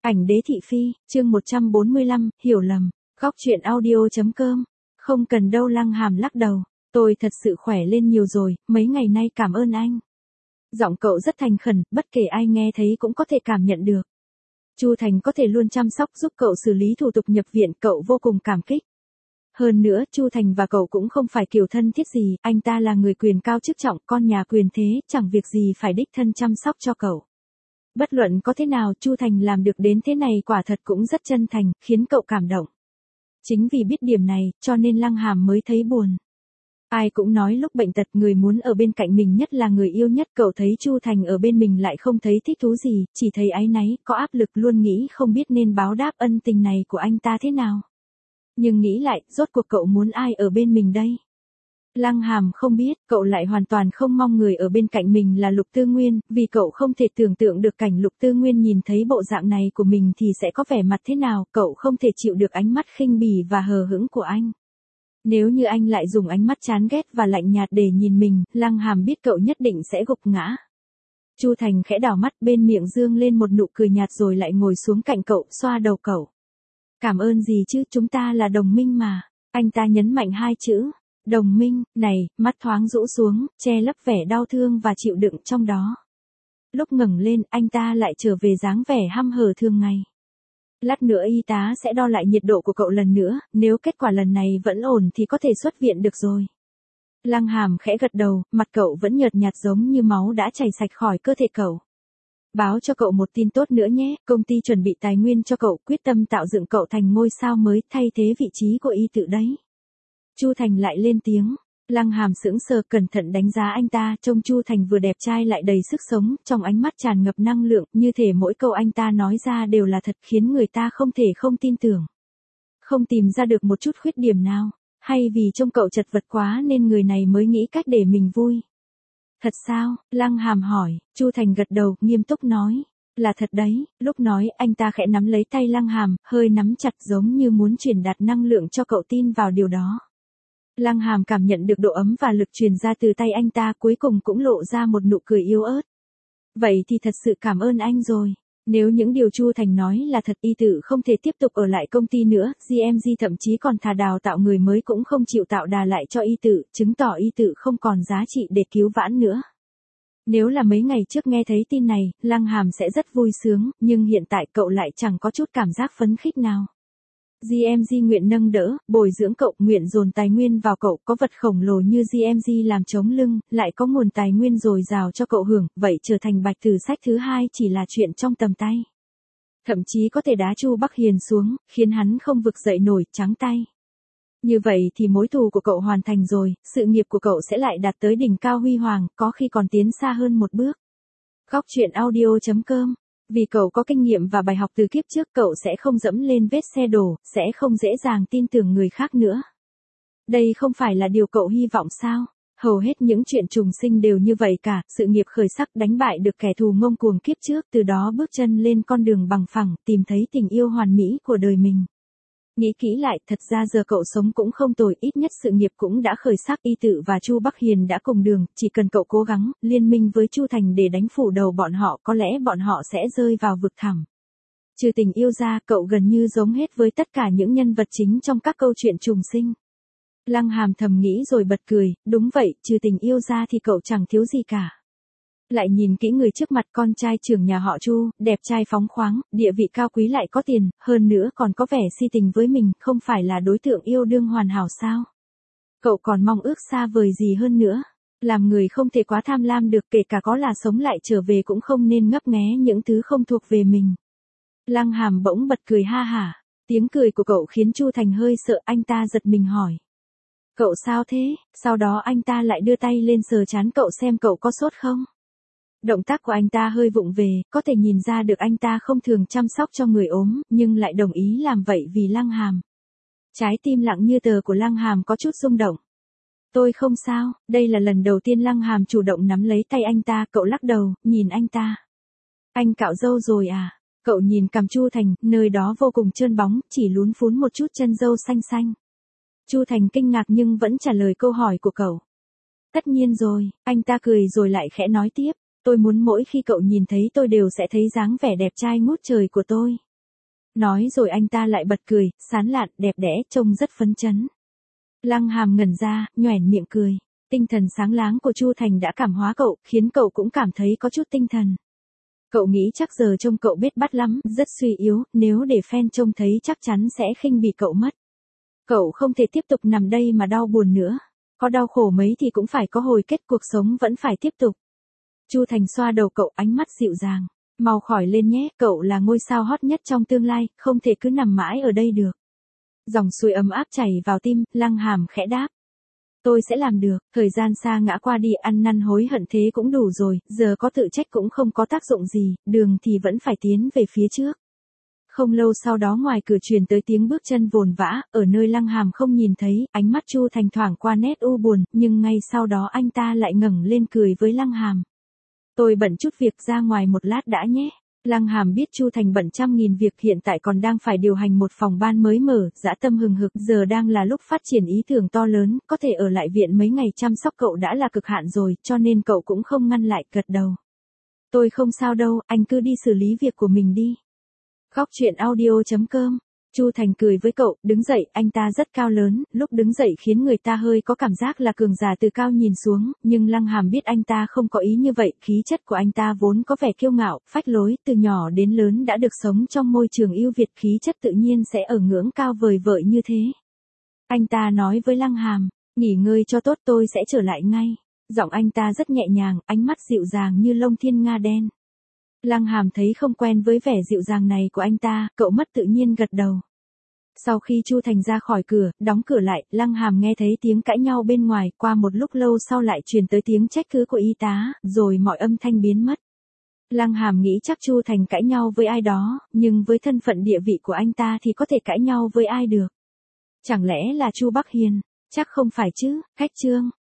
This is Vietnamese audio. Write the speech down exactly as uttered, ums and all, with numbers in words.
Ảnh đế thị phi, chương một trăm bốn mươi lăm, hiểu lầm, góc truyện audio.com. Không cần đâu, Lăng Hàm lắc đầu, tôi thật sự khỏe lên nhiều rồi, mấy ngày nay cảm ơn anh. Giọng cậu rất thành khẩn, bất kể ai nghe thấy cũng có thể cảm nhận được. Chu Thành có thể luôn chăm sóc giúp cậu xử lý thủ tục nhập viện, cậu vô cùng cảm kích. Hơn nữa, Chu Thành và cậu cũng không phải kiểu thân thiết gì, anh ta là người quyền cao chức trọng, con nhà quyền thế, chẳng việc gì phải đích thân chăm sóc cho cậu. Bất luận có thế nào, Chu Thành làm được đến thế này quả thật cũng rất chân thành, khiến cậu cảm động. Chính vì biết điểm này, cho nên Lăng Hàm mới thấy buồn. Ai cũng nói lúc bệnh tật người muốn ở bên cạnh mình nhất là người yêu nhất, cậu thấy Chu Thành ở bên mình lại không thấy thích thú gì, chỉ thấy áy náy, có áp lực, luôn nghĩ không biết nên báo đáp ân tình này của anh ta thế nào. Nhưng nghĩ lại, rốt cuộc cậu muốn ai ở bên mình đây? Lăng Hàm không biết, cậu lại hoàn toàn không mong người ở bên cạnh mình là Lục Tư Nguyên, vì cậu không thể tưởng tượng được cảnh Lục Tư Nguyên nhìn thấy bộ dạng này của mình thì sẽ có vẻ mặt thế nào, cậu không thể chịu được ánh mắt khinh bỉ và hờ hững của anh. Nếu như anh lại dùng ánh mắt chán ghét và lạnh nhạt để nhìn mình, Lăng Hàm biết cậu nhất định sẽ gục ngã. Chu Thành khẽ đảo mắt, bên miệng dương lên một nụ cười nhạt rồi lại ngồi xuống cạnh cậu, xoa đầu cậu. Cảm ơn gì chứ, chúng ta là đồng minh mà. Anh ta nhấn mạnh hai chữ. Đồng minh, này, mắt thoáng rũ xuống, che lấp vẻ đau thương và chịu đựng trong đó. Lúc ngẩng lên, anh ta lại trở về dáng vẻ hăm hở thường ngày. Lát nữa y tá sẽ đo lại nhiệt độ của cậu lần nữa, nếu kết quả lần này vẫn ổn thì có thể xuất viện được rồi. Lăng Hàm khẽ gật đầu, mặt cậu vẫn nhợt nhạt giống như máu đã chảy sạch khỏi cơ thể cậu. Báo cho cậu một tin tốt nữa nhé, công ty chuẩn bị tài nguyên cho cậu, quyết tâm tạo dựng cậu thành ngôi sao mới, thay thế vị trí của y tự đấy. Chu Thành lại lên tiếng. Lăng Hàm sững sờ, cẩn thận đánh giá anh ta, trông Chu Thành vừa đẹp trai lại đầy sức sống, trong ánh mắt tràn ngập năng lượng, như thể mỗi câu anh ta nói ra đều là thật, khiến người ta không thể không tin tưởng. Không tìm ra được một chút khuyết điểm nào, hay vì trông cậu chật vật quá nên người này mới nghĩ cách để mình vui? Thật sao? Lăng Hàm hỏi. Chu Thành gật đầu, nghiêm túc nói. Là thật đấy. Lúc nói, anh ta khẽ nắm lấy tay Lăng Hàm, hơi nắm chặt giống như muốn truyền đạt năng lượng cho cậu tin vào điều đó. Lăng Hàm cảm nhận được độ ấm và lực truyền ra từ tay anh ta, cuối cùng cũng lộ ra một nụ cười yếu ớt. Vậy thì thật sự cảm ơn anh rồi. Nếu những điều Chu Thành nói là thật, y tự không thể tiếp tục ở lại công ty nữa, giê em giê thậm chí còn thà đào tạo người mới cũng không chịu tạo đà lại cho y tự, chứng tỏ y tự không còn giá trị để cứu vãn nữa. Nếu là mấy ngày trước nghe thấy tin này, Lăng Hàm sẽ rất vui sướng, nhưng hiện tại cậu lại chẳng có chút cảm giác phấn khích nào. giê em giê nguyện nâng đỡ, bồi dưỡng cậu, nguyện dồn tài nguyên vào cậu, có vật khổng lồ như giê em giê làm chống lưng, lại có nguồn tài nguyên dồi dào cho cậu hưởng, vậy trở thành Bạch Tử Sách thứ hai chỉ là chuyện trong tầm tay. Thậm chí có thể đá Chu Bắc Hiền xuống, khiến hắn không vực dậy nổi, trắng tay. Như vậy thì mối thù của cậu hoàn thành rồi, sự nghiệp của cậu sẽ lại đạt tới đỉnh cao huy hoàng, có khi còn tiến xa hơn một bước. Góc truyện audio.com. Vì cậu có kinh nghiệm và bài học từ kiếp trước, cậu sẽ không dẫm lên vết xe đổ, sẽ không dễ dàng tin tưởng người khác nữa. Đây không phải là điều cậu hy vọng sao? Hầu hết những chuyện trùng sinh đều như vậy cả, sự nghiệp khởi sắc, đánh bại được kẻ thù ngông cuồng kiếp trước, từ đó bước chân lên con đường bằng phẳng, tìm thấy tình yêu hoàn mỹ của đời mình. Nghĩ kỹ lại, thật ra giờ cậu sống cũng không tồi, ít nhất sự nghiệp cũng đã khởi sắc, y tự và Chu Bắc Hiền đã cùng đường, chỉ cần cậu cố gắng, liên minh với Chu Thành để đánh phủ đầu bọn họ, có lẽ bọn họ sẽ rơi vào vực thẳm. Trừ tình yêu ra, cậu gần như giống hết với tất cả những nhân vật chính trong các câu chuyện trùng sinh. Lăng Hàm thầm nghĩ rồi bật cười, đúng vậy, trừ tình yêu ra thì cậu chẳng thiếu gì cả. Lại nhìn kỹ người trước mặt, con trai trưởng nhà họ Chu, đẹp trai phóng khoáng, địa vị cao quý lại có tiền, hơn nữa còn có vẻ si tình với mình, không phải là đối tượng yêu đương hoàn hảo sao? Cậu còn mong ước xa vời gì hơn nữa? Làm người không thể quá tham lam được, kể cả có là sống lại trở về cũng không nên ngấp nghé những thứ không thuộc về mình. Lăng Hàm bỗng bật cười ha hả, tiếng cười của cậu khiến Chu Thành hơi sợ, anh ta giật mình hỏi. Cậu sao thế? Sau đó anh ta lại đưa tay lên sờ trán cậu xem cậu có sốt không? Động tác của anh ta hơi vụng về, có thể nhìn ra được anh ta không thường chăm sóc cho người ốm, nhưng lại đồng ý làm vậy vì Lăng Hàm. Trái tim lặng như tờ của Lăng Hàm có chút rung động. Tôi không sao, đây là lần đầu tiên Lăng Hàm chủ động nắm lấy tay anh ta, cậu lắc đầu, nhìn anh ta. Anh cạo râu rồi à? Cậu nhìn cằm Chu Thành, nơi đó vô cùng trơn bóng, chỉ lún phún một chút chân râu xanh xanh. Chu Thành kinh ngạc nhưng vẫn trả lời câu hỏi của cậu. Tất nhiên rồi, anh ta cười rồi lại khẽ nói tiếp. Tôi muốn mỗi khi cậu nhìn thấy tôi đều sẽ thấy dáng vẻ đẹp trai ngút trời của tôi. Nói rồi anh ta lại bật cười, sán lạn, đẹp đẽ, trông rất phấn chấn. Lăng Hàm ngẩn ra, nhoẻn miệng cười. Tinh thần sáng láng của Chu Thành đã cảm hóa cậu, khiến cậu cũng cảm thấy có chút tinh thần. Cậu nghĩ chắc giờ trông cậu bết bát lắm, rất suy yếu, nếu để fan trông thấy chắc chắn sẽ khinh bỉ cậu mất. Cậu không thể tiếp tục nằm đây mà đau buồn nữa. Có đau khổ mấy thì cũng phải có hồi kết, cuộc sống vẫn phải tiếp tục. Chu Thành xoa đầu cậu, ánh mắt dịu dàng. Mau khỏi lên nhé, cậu là ngôi sao hot nhất trong tương lai, không thể cứ nằm mãi ở đây được. Dòng suối ấm áp chảy vào tim, Lăng Hàm khẽ đáp. Tôi sẽ làm được, thời gian xa ngã qua đi, ăn năn hối hận thế cũng đủ rồi, giờ có tự trách cũng không có tác dụng gì, đường thì vẫn phải tiến về phía trước. Không lâu sau đó ngoài cửa truyền tới tiếng bước chân vồn vã, ở nơi Lăng Hàm không nhìn thấy, ánh mắt Chu Thành thoảng qua nét u buồn, nhưng ngay sau đó anh ta lại ngẩng lên cười với Lăng Hàm. Tôi bận chút việc, ra ngoài một lát đã nhé. Lăng Hàm biết Chu Thành bận trăm nghìn việc, hiện tại còn đang phải điều hành một phòng ban mới mở, dã tâm hừng hực, giờ đang là lúc phát triển ý tưởng to lớn, có thể ở lại viện mấy ngày chăm sóc cậu đã là cực hạn rồi, cho nên cậu cũng không ngăn lại, gật đầu. Tôi không sao đâu, anh cứ đi xử lý việc của mình đi. Góc truyện audio chấm com. Chu Thành cười với cậu, đứng dậy, anh ta rất cao lớn, lúc đứng dậy khiến người ta hơi có cảm giác là cường giả từ cao nhìn xuống, nhưng Lăng Hàm biết anh ta không có ý như vậy, khí chất của anh ta vốn có vẻ kiêu ngạo, phách lối, từ nhỏ đến lớn đã được sống trong môi trường ưu việt, khí chất tự nhiên sẽ ở ngưỡng cao vời vợi như thế. Anh ta nói với Lăng Hàm, nghỉ ngơi cho tốt, tôi sẽ trở lại ngay. Giọng anh ta rất nhẹ nhàng, ánh mắt dịu dàng như lông thiên nga đen. Lăng Hàm thấy không quen với vẻ dịu dàng này của anh ta, cậu mất tự nhiên gật đầu. Sau khi Chu Thành ra khỏi cửa, đóng cửa lại, Lăng Hàm nghe thấy tiếng cãi nhau bên ngoài, qua một lúc lâu sau lại truyền tới tiếng trách cứ của y tá, rồi mọi âm thanh biến mất. Lăng Hàm nghĩ chắc Chu Thành cãi nhau với ai đó, nhưng với thân phận địa vị của anh ta thì có thể cãi nhau với ai được. Chẳng lẽ là Chu Bắc Hiền? Chắc không phải chứ, khách trương.